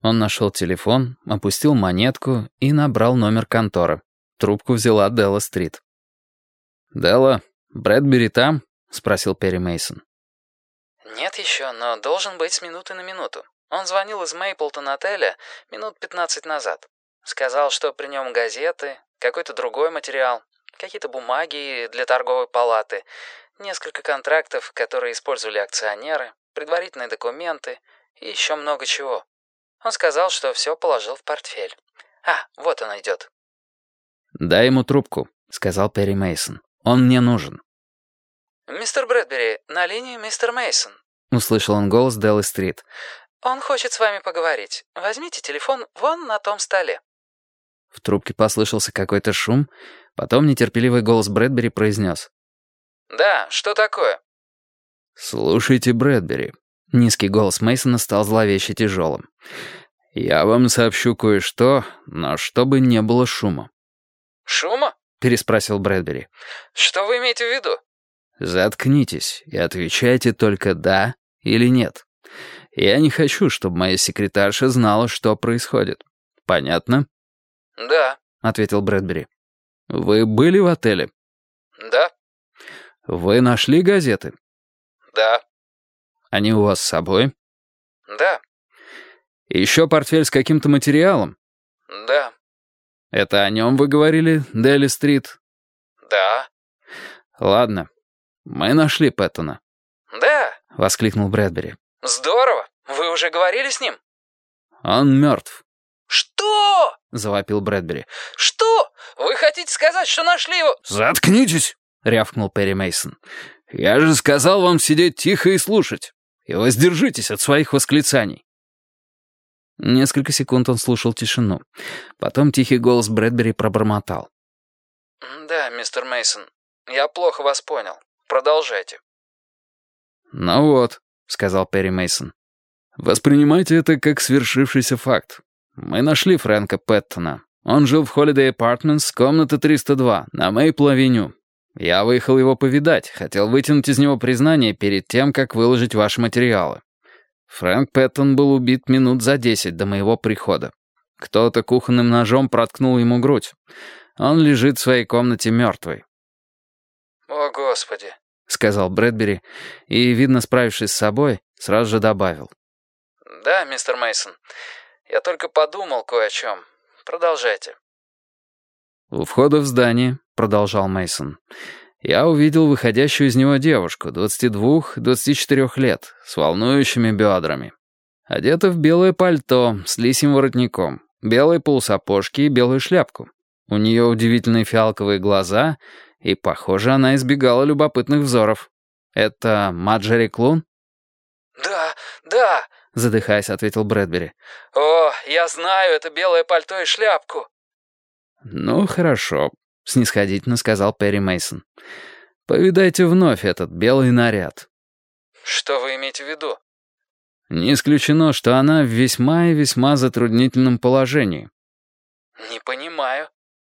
Он нашел телефон, опустил монетку и набрал номер конторы. Трубку взяла Делла Стрит. «Делла, Брэдбери там?» — спросил Перри Мейсон. «Нет еще, но должен быть с минуты на минуту. Он звонил из Мейплтон-отеля минут 15 назад. Сказал, что при нем газеты, какой-то другой материал, какие-то бумаги для торговой палаты, несколько контрактов, которые использовали акционеры, предварительные документы и еще много чего. Он сказал, что все положил в портфель. Вот он идет». «Дай ему трубку», — сказал Перри Мейсон. «Он мне нужен». «Мистер Брэдбери, на линии мистер Мейсон», — услышал он голос Деллы Стрит. «Он хочет с вами поговорить. Возьмите телефон вон на том столе». В трубке послышался какой-то шум, потом нетерпеливый голос Брэдбери произнес. «Да, что такое?» «Слушайте, Брэдбери». Низкий голос Мейсона стал зловеще тяжелым. «Я вам сообщу кое-что, но чтобы не было шума». «Шума?» — переспросил Брэдбери. «Что вы имеете в виду?» «Заткнитесь и отвечайте только «да» или «нет». Я не хочу, чтобы моя секретарша знала, что происходит. Понятно?» «Да», — ответил Брэдбери. «Вы были в отеле?» «Да». «Вы нашли газеты?» «Да». «Они у вас с собой?» «Да». «Еще портфель с каким-то материалом?» «Да». «Это о нем вы говорили, Делли Стрит?» «Да». «Ладно. Мы нашли Пэттона». «Да». — воскликнул Брэдбери. «Здорово. Вы уже говорили с ним?» «Он мертв», «Что?» — завопил Брэдбери. «Что? Вы хотите сказать, что нашли его?» «Заткнитесь!» — рявкнул Перри Мейсон. «Я же сказал вам сидеть тихо и слушать. И воздержитесь от своих восклицаний». Несколько секунд он слушал тишину. Потом тихий голос Брэдбери пробормотал. «Да, мистер Мейсон, я плохо вас понял. Продолжайте». «Ну вот», — сказал Перри Мейсон. «Воспринимайте это как свершившийся факт. Мы нашли Фрэнка Пэттона. Он жил в Holiday Apartments, комната 302, на Мейпл-авеню. Я выехал его повидать, хотел вытянуть из него признание перед тем, как выложить ваши материалы. Фрэнк Пэттон был убит минут за 10 до моего прихода. Кто-то кухонным ножом проткнул ему грудь. Он лежит в своей комнате мертвый». «О, Господи», — сказал Брэдбери, и, видно, справившись с собой, сразу же добавил. «Да, мистер Мейсон, я только подумал кое о чем. Продолжайте». «У входа в здание», — продолжал Мейсон, «я увидел выходящую из него девушку, 22-24 лет, с волнующими бедрами. Одета в белое пальто с лисьим воротником, белые полусапожки и белую шляпку. У нее удивительные фиалковые глаза, и, похоже, она избегала любопытных взоров. Это Маджери Клун?» «Да, да», — задыхаясь, ответил Брэдбери. «О, я знаю это белое пальто и шляпку». «Ну, хорошо», — снисходительно сказал Перри Мейсон. «Повидайте вновь этот белый наряд». «Что вы имеете в виду?» «Не исключено, что она в весьма и весьма затруднительном положении». «Не понимаю».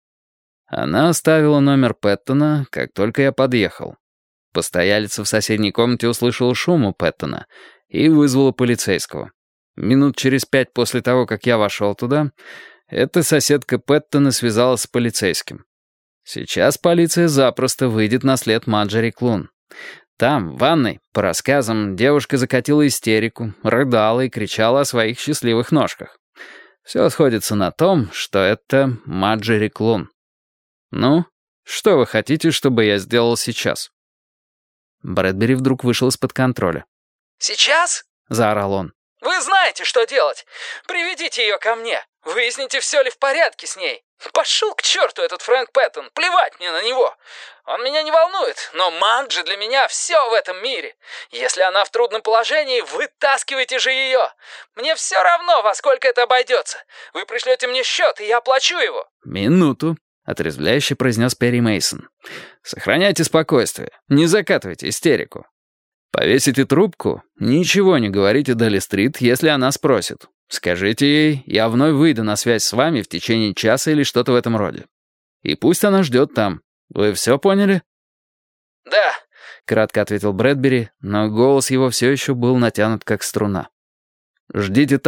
Она оставила номер Пэттона, как только я подъехал. Постоялица в соседней комнате услышала шум у Пэттона и вызвала полицейского. Минут через 5 после того, как я вошел туда, эта соседка Пэттона связалась с полицейским. Сейчас полиция запросто выйдет на след Маджери Клун. Там, в ванной, по рассказам, девушка закатила истерику, рыдала и кричала о своих счастливых ножках. Все сходится на том, что это Маджери Клун. Ну, что вы хотите, чтобы я сделал сейчас?» Брэдбери вдруг вышел из-под контроля. «Сейчас?» — заорал он. «Вы знаете, что делать. Приведите ее ко мне. Выясните, все ли в порядке с ней. Пошел к черту этот Фрэнк Пэттон. Плевать мне на него. Он меня не волнует, но Манджи для меня все в этом мире. Если она в трудном положении, вытаскивайте же ее. Мне все равно, во сколько это обойдется. Вы пришлете мне счет, и я оплачу его». «Минуту», — отрезвляюще произнес Перри Мейсон. «Сохраняйте спокойствие, не закатывайте истерику. Повесите трубку, ничего не говорите Делли Стрит, если она спросит. Скажите ей, я вновь выйду на связь с вами в течение часа или что-то в этом роде. И пусть она ждет там. Вы все поняли?» «Да», — кратко ответил Брэдбери, но голос его все еще был натянут как струна. «Ждите там», —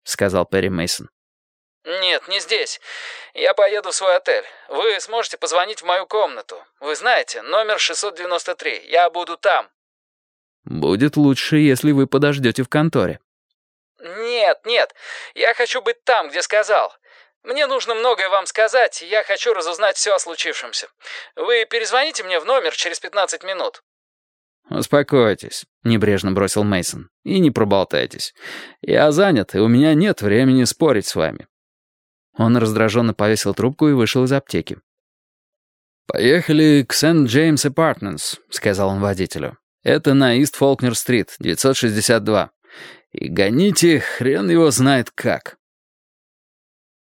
сказал Перри Мейсон. «Нет, не здесь. Я поеду в свой отель. Вы сможете позвонить в мою комнату. Вы знаете, номер 693. Я буду там». «Будет лучше, если вы подождете в конторе». «Нет, нет. Я хочу быть там, где сказал. Мне нужно многое вам сказать, и я хочу разузнать все о случившемся. Вы перезвоните мне в номер через 15 минут». «Успокойтесь», — небрежно бросил Мейсон, — «и не проболтайтесь. Я занят, и у меня нет времени спорить с вами». Он раздраженно повесил трубку и вышел из аптеки. «Поехали к Сент-Джеймс Апартментс», — сказал он водителю. «Это на Ист Фолкнер-стрит, 962. И гоните, хрен его знает как».